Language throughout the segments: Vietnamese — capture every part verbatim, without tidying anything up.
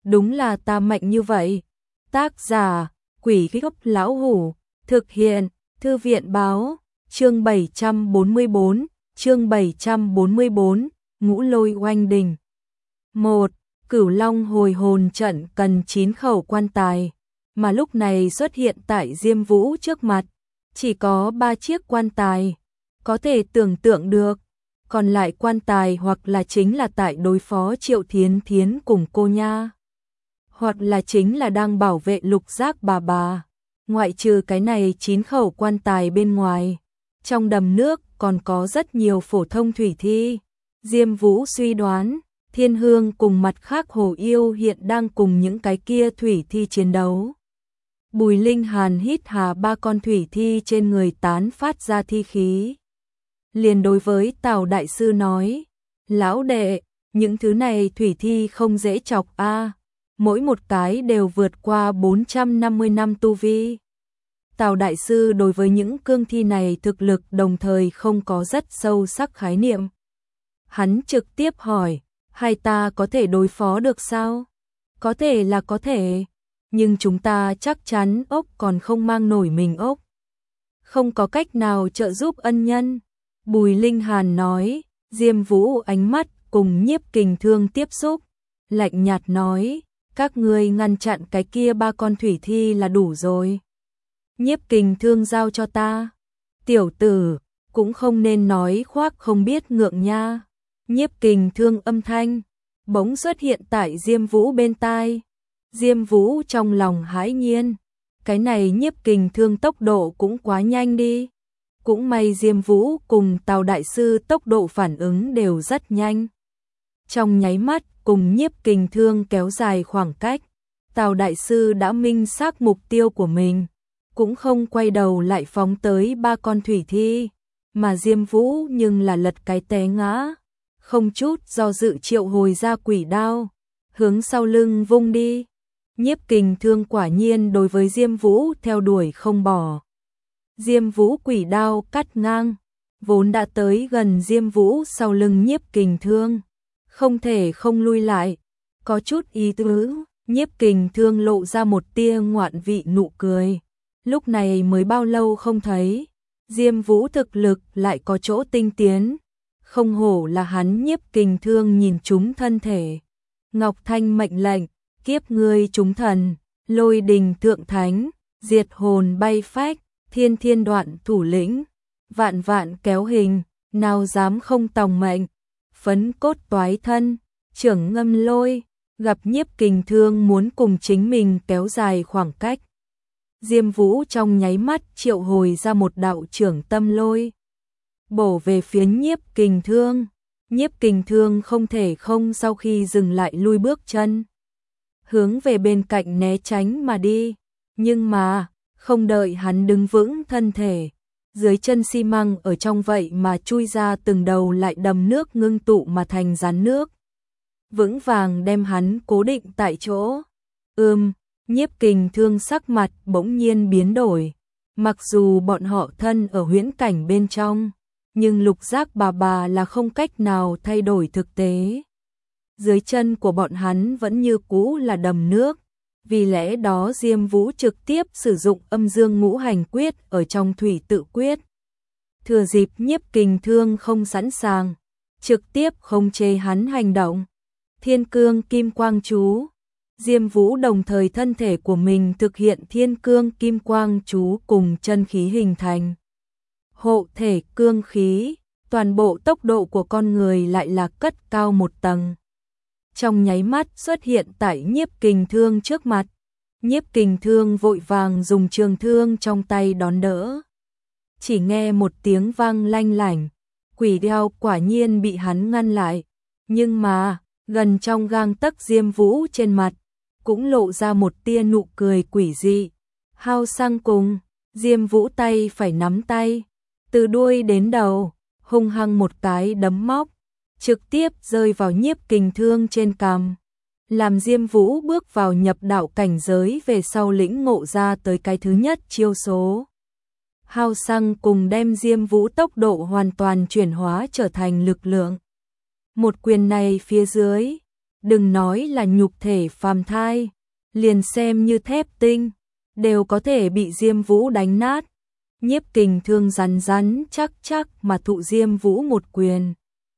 đúng là ta mạnh như vậy. Tác giả, Quỷ Gốc Lão Hủ, thực hiện, Thư viện báo, chương bảy trăm bốn mươi bốn, chương bảy trăm bốn mươi bốn, Ngũ Lôi oanh đình. một. Cửu Long hồi hồn trận cần chín khẩu quan tài, mà lúc này xuất hiện tại Diêm Vũ trước mặt, chỉ có ba chiếc quan tài, có thể tưởng tượng được, còn lại quan tài hoặc là chính là tại đối phó Triệu Thiến Thiến cùng cô nha, hoặc là chính là đang bảo vệ Lục Giác bà bà. Ngoại trừ cái này chín khẩu quan tài bên ngoài, trong đầm nước còn có rất nhiều phổ thông thủy thi. Diêm Vũ suy đoán, Thiên Hương cùng mặt khác hồ yêu hiện đang cùng những cái kia thủy thi chiến đấu. Bùi Linh Hàn hít hà ba con thủy thi trên người tán phát ra thi khí. Liền đối với Tào Đại Sư nói, lão đệ, những thứ này thủy thi không dễ chọc a, mỗi một cái đều vượt qua bốn trăm năm mươi năm tu vi. Tào Đại Sư đối với những cương thi này thực lực đồng thời không có rất sâu sắc khái niệm. Hắn trực tiếp hỏi, hai ta có thể đối phó được sao? Có thể là có thể, nhưng chúng ta chắc chắn ốc còn không mang nổi mình ốc. Không có cách nào trợ giúp ân nhân. Bùi Linh Hàn nói. Diêm Vũ ánh mắt cùng Nhiếp Kình Thương tiếp xúc, lạnh nhạt nói, các ngươi ngăn chặn cái kia ba con thủy thi là đủ rồi. Nhiếp Kình Thương giao cho ta. Tiểu tử, cũng không nên nói khoác không biết ngượng nha. Nhiếp Kình Thương âm thanh bỗng xuất hiện tại Diêm Vũ bên tai. Diêm Vũ trong lòng hãi nhiên, cái này Nhiếp Kình Thương tốc độ cũng quá nhanh đi. Cũng may Diêm Vũ cùng Tào Đại Sư tốc độ phản ứng đều rất nhanh. Trong nháy mắt cùng Nhiếp Kình Thương kéo dài khoảng cách, Tào Đại Sư đã minh xác mục tiêu của mình, cũng không quay đầu lại phóng tới ba con thủy thi, mà Diêm Vũ nhưng là lật cái té ngã, không chút do dự triệu hồi ra quỷ đao, hướng sau lưng vung đi. Nhiếp Kình Thương quả nhiên đối với Diêm Vũ theo đuổi không bỏ. Diêm Vũ quỷ đao cắt ngang, vốn đã tới gần Diêm Vũ sau lưng Nhiếp Kình Thương, không thể không lui lại, có chút ý tứ. Nhiếp Kình Thương lộ ra một tia ngoạn vị nụ cười, lúc này mới bao lâu không thấy, Diêm Vũ thực lực lại có chỗ tinh tiến, không hổ là hắn. Nhiếp Kình Thương nhìn trúng thân thể, Ngọc Thanh mệnh lệnh, kiếp ngươi trúng thần, lôi đình thượng thánh, diệt hồn bay phách, thiên thiên đoạn thủ lĩnh, vạn vạn kéo hình, nào dám không tòng mệnh, phấn cốt toái thân, trưởng ngâm lôi. Gặp Nhiếp Kình Thương muốn cùng chính mình kéo dài khoảng cách, Diêm Vũ trong nháy mắt triệu hồi ra một đạo trưởng tâm lôi, bổ về phía Nhiếp Kình Thương. Nhiếp Kình Thương không thể không sau khi dừng lại lui bước chân, hướng về bên cạnh né tránh mà đi, nhưng mà không đợi hắn đứng vững thân thể, dưới chân xi măng ở trong vậy mà chui ra từng đầu lại đầm nước ngưng tụ mà thành rắn nước, vững vàng đem hắn cố định tại chỗ. Ưm, Nhiếp Kình Thương sắc mặt bỗng nhiên biến đổi, mặc dù bọn họ thân ở huyễn cảnh bên trong, nhưng Lục Giác bà bà là không cách nào thay đổi thực tế. Dưới chân của bọn hắn vẫn như cũ là đầm nước, vì lẽ đó Diêm Vũ trực tiếp sử dụng âm dương ngũ hành quyết ở trong thủy tự quyết. Thừa dịp Nhiếp Kình Thương không sẵn sàng, trực tiếp khống chế hắn hành động. Thiên cương kim quang chú. Diêm Vũ đồng thời thân thể của mình thực hiện thiên cương kim quang chú cùng chân khí hình thành hộ thể cương khí, toàn bộ tốc độ của con người lại là cất cao một tầng. Trong nháy mắt xuất hiện tại Nhiếp Kình Thương trước mặt. Nhiếp Kình Thương vội vàng dùng trường thương trong tay đón đỡ. Chỉ nghe một tiếng vang lanh lảnh, quỷ đao quả nhiên bị hắn ngăn lại, nhưng mà gần trong gang tấc Diêm Vũ trên mặt cũng lộ ra một tia nụ cười quỷ dị. Hao sang cùng, Diêm Vũ tay phải nắm tay, từ đuôi đến đầu, hung hăng một cái đấm móc, trực tiếp rơi vào Nhiếp Kình Thương trên cằm, làm Diêm Vũ bước vào nhập đạo cảnh giới về sau lĩnh ngộ ra tới cái thứ nhất chiêu số. Hao sang cùng đem Diêm Vũ tốc độ hoàn toàn chuyển hóa trở thành lực lượng. Một quyền này phía dưới, đừng nói là nhục thể phàm thai, liền xem như thép tinh, đều có thể bị Diêm Vũ đánh nát. Nhiếp Kình Thương rắn rắn chắc chắc mà thụ Diêm Vũ một quyền.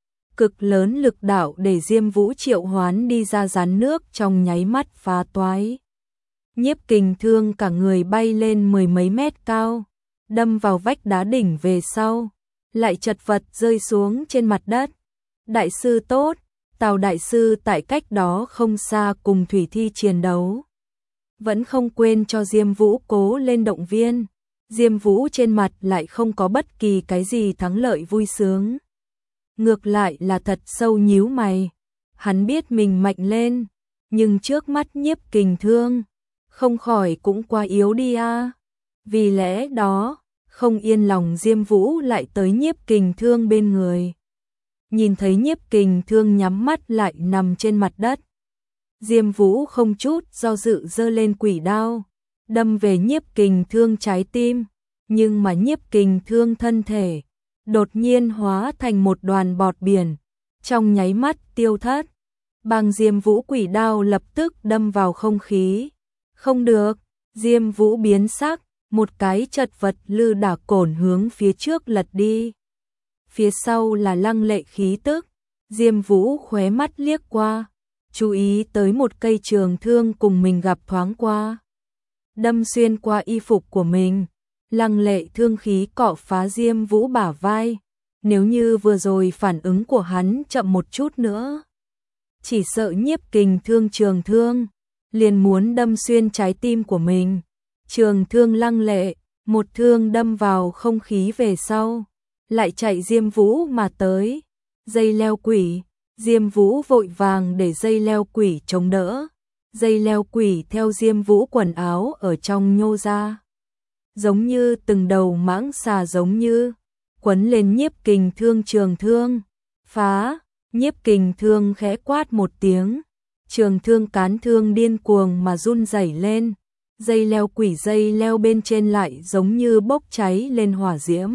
Cực lớn lực đạo để Diêm Vũ triệu hoán đi ra rắn nước trong nháy mắt phá toái. Nhiếp Kình Thương cả người bay lên mười mấy mét cao, đâm vào vách đá đỉnh về sau, lại chật vật rơi xuống trên mặt đất. Đại sư tốt, Tào đại sư tại cách đó không xa cùng Thủy Thi chiến đấu, vẫn không quên cho Diêm Vũ cố lên động viên. Diêm Vũ trên mặt lại không có bất kỳ cái gì thắng lợi vui sướng. Ngược lại là thật sâu nhíu mày. Hắn biết mình mạnh lên, nhưng trước mắt Nhiếp Kình Thương, không khỏi cũng quá yếu đi a. Vì lẽ đó, không yên lòng Diêm Vũ lại tới Nhiếp Kình Thương bên người. Nhìn thấy Nhiếp Kình Thương nhắm mắt lại nằm trên mặt đất, Diêm Vũ không chút do dự giơ lên quỷ đao, đâm về Nhiếp Kình Thương trái tim, nhưng mà Nhiếp Kình Thương thân thể đột nhiên hóa thành một đoàn bọt biển, trong nháy mắt tiêu thất. Bằng Diêm Vũ quỷ đao lập tức đâm vào không khí. Không được, Diêm Vũ biến sắc, một cái chật vật lư đả cổn hướng phía trước lật đi. Phía sau là lăng lệ khí tức, Diêm Vũ khóe mắt liếc qua, chú ý tới một cây trường thương cùng mình gặp thoáng qua. Đâm xuyên qua y phục của mình, lăng lệ thương khí cọ phá Diêm Vũ bả vai. Nếu như vừa rồi phản ứng của hắn chậm một chút nữa, chỉ sợ Nhiếp Kình Thương trường thương liền muốn đâm xuyên trái tim của mình. Trường thương lăng lệ, một thương đâm vào không khí về sau, lại chạy Diêm Vũ mà tới. Dây leo quỷ, Diêm Vũ vội vàng để dây leo quỷ chống đỡ. Dây leo quỷ theo Diêm Vũ quần áo ở trong nhô ra, giống như từng đầu mãng xà giống như, quấn lên Nhiếp Kình Thương trường thương. Phá, Nhiếp Kình Thương khẽ quát một tiếng, trường thương cán thương điên cuồng mà run rẩy lên. Dây leo quỷ dây leo bên trên lại giống như bốc cháy lên hỏa diễm.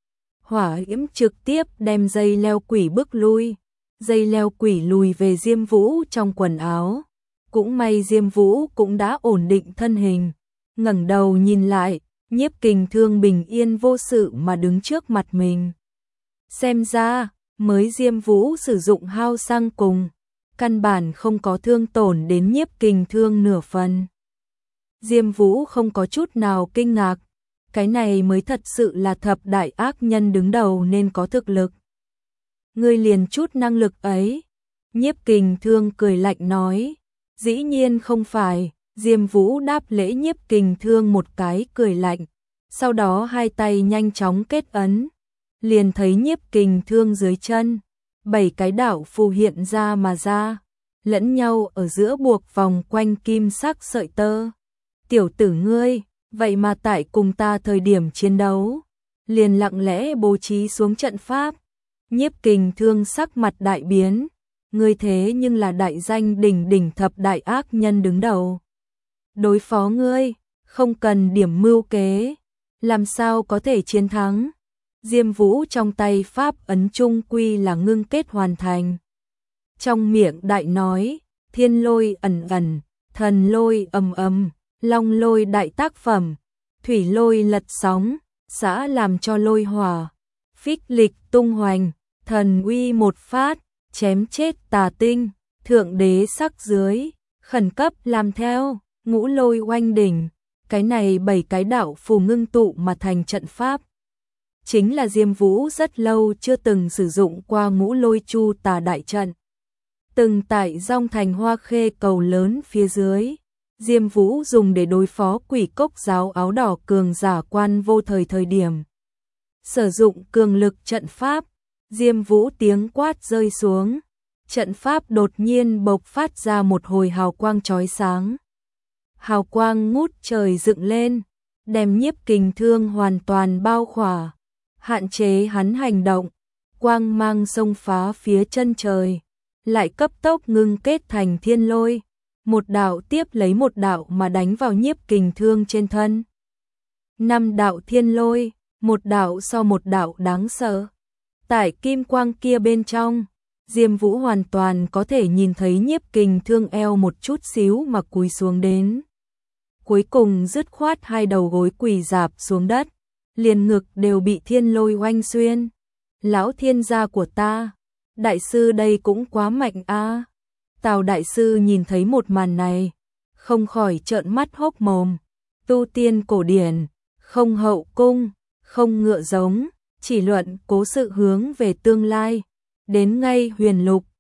Hỏa diễm trực tiếp đem dây leo quỷ bức lui. Dây leo quỷ lùi về Diêm Vũ trong quần áo. Cũng may Diêm Vũ cũng đã ổn định thân hình, ngẩng đầu nhìn lại, Nhiếp Kình Thương bình yên vô sự mà đứng trước mặt mình. Xem ra, mới Diêm Vũ sử dụng hao xăng cùng, căn bản không có thương tổn đến Nhiếp Kình Thương nửa phần. Diêm Vũ không có chút nào kinh ngạc, cái này mới thật sự là thập đại ác nhân đứng đầu nên có thực lực. Ngươi liền chút năng lực ấy? Nhiếp Kình Thương cười lạnh nói. Dĩ nhiên không phải. Diêm Vũ đáp lễ Nhiếp Kình Thương một cái cười lạnh, sau đó hai tay nhanh chóng kết ấn, liền thấy Nhiếp Kình Thương dưới chân, bảy cái đạo phù hiện ra mà ra, lẫn nhau ở giữa buộc vòng quanh kim sắc sợi tơ. Tiểu tử ngươi, vậy mà tại cùng ta thời điểm chiến đấu, liền lặng lẽ bố trí xuống trận pháp. Nhiếp Kình Thương sắc mặt đại biến, ngươi thế nhưng là đại danh đỉnh đỉnh thập đại ác nhân đứng đầu. Đối phó ngươi, không cần điểm mưu kế, làm sao có thể chiến thắng. Diêm Vũ trong tay pháp ấn trung quy là ngưng kết hoàn thành. Trong miệng đại nói, thiên lôi ẩn ẩn, thần lôi ầm ầm, long lôi đại tác phẩm, thủy lôi lật sóng, xã làm cho lôi hỏa, phích lịch tung hoành, thần uy một phát, chém chết tà tinh, thượng đế sắc dưới, khẩn cấp làm theo. Ngũ lôi oanh đỉnh, cái này bảy cái đạo phù ngưng tụ mà thành trận pháp. Chính là Diêm Vũ rất lâu chưa từng sử dụng qua ngũ lôi chu tà đại trận. Từng tại Dong Thành Hoa Khê cầu lớn phía dưới, Diêm Vũ dùng để đối phó quỷ cốc giáo áo đỏ cường giả Quan Vô Thời thời điểm. Sử dụng cường lực trận pháp, Diêm Vũ tiếng quát rơi xuống, trận pháp đột nhiên bộc phát ra một hồi hào quang chói sáng. Hào quang ngút trời dựng lên, đem Nhiếp Kình Thương hoàn toàn bao khỏa, hạn chế hắn hành động. Quang mang xông phá phía chân trời, lại cấp tốc ngưng kết thành thiên lôi, một đạo tiếp lấy một đạo mà đánh vào Nhiếp Kình Thương trên thân. Năm đạo thiên lôi, một đạo so một đạo đáng sợ. Tại kim quang kia bên trong, Diêm Vũ hoàn toàn có thể nhìn thấy Nhiếp Kình Thương eo một chút xíu mà cúi xuống đến. Cuối cùng dứt khoát hai đầu gối quỳ rạp xuống đất, liền ngực đều bị thiên lôi oanh xuyên. Lão thiên gia của ta, đại sư đây cũng quá mạnh a. Tào đại sư nhìn thấy một màn này, không khỏi trợn mắt hốc mồm. Tu tiên cổ điển, không hậu cung, không ngựa giống, chỉ luận cố sự hướng về tương lai. Đến ngay huyền lục,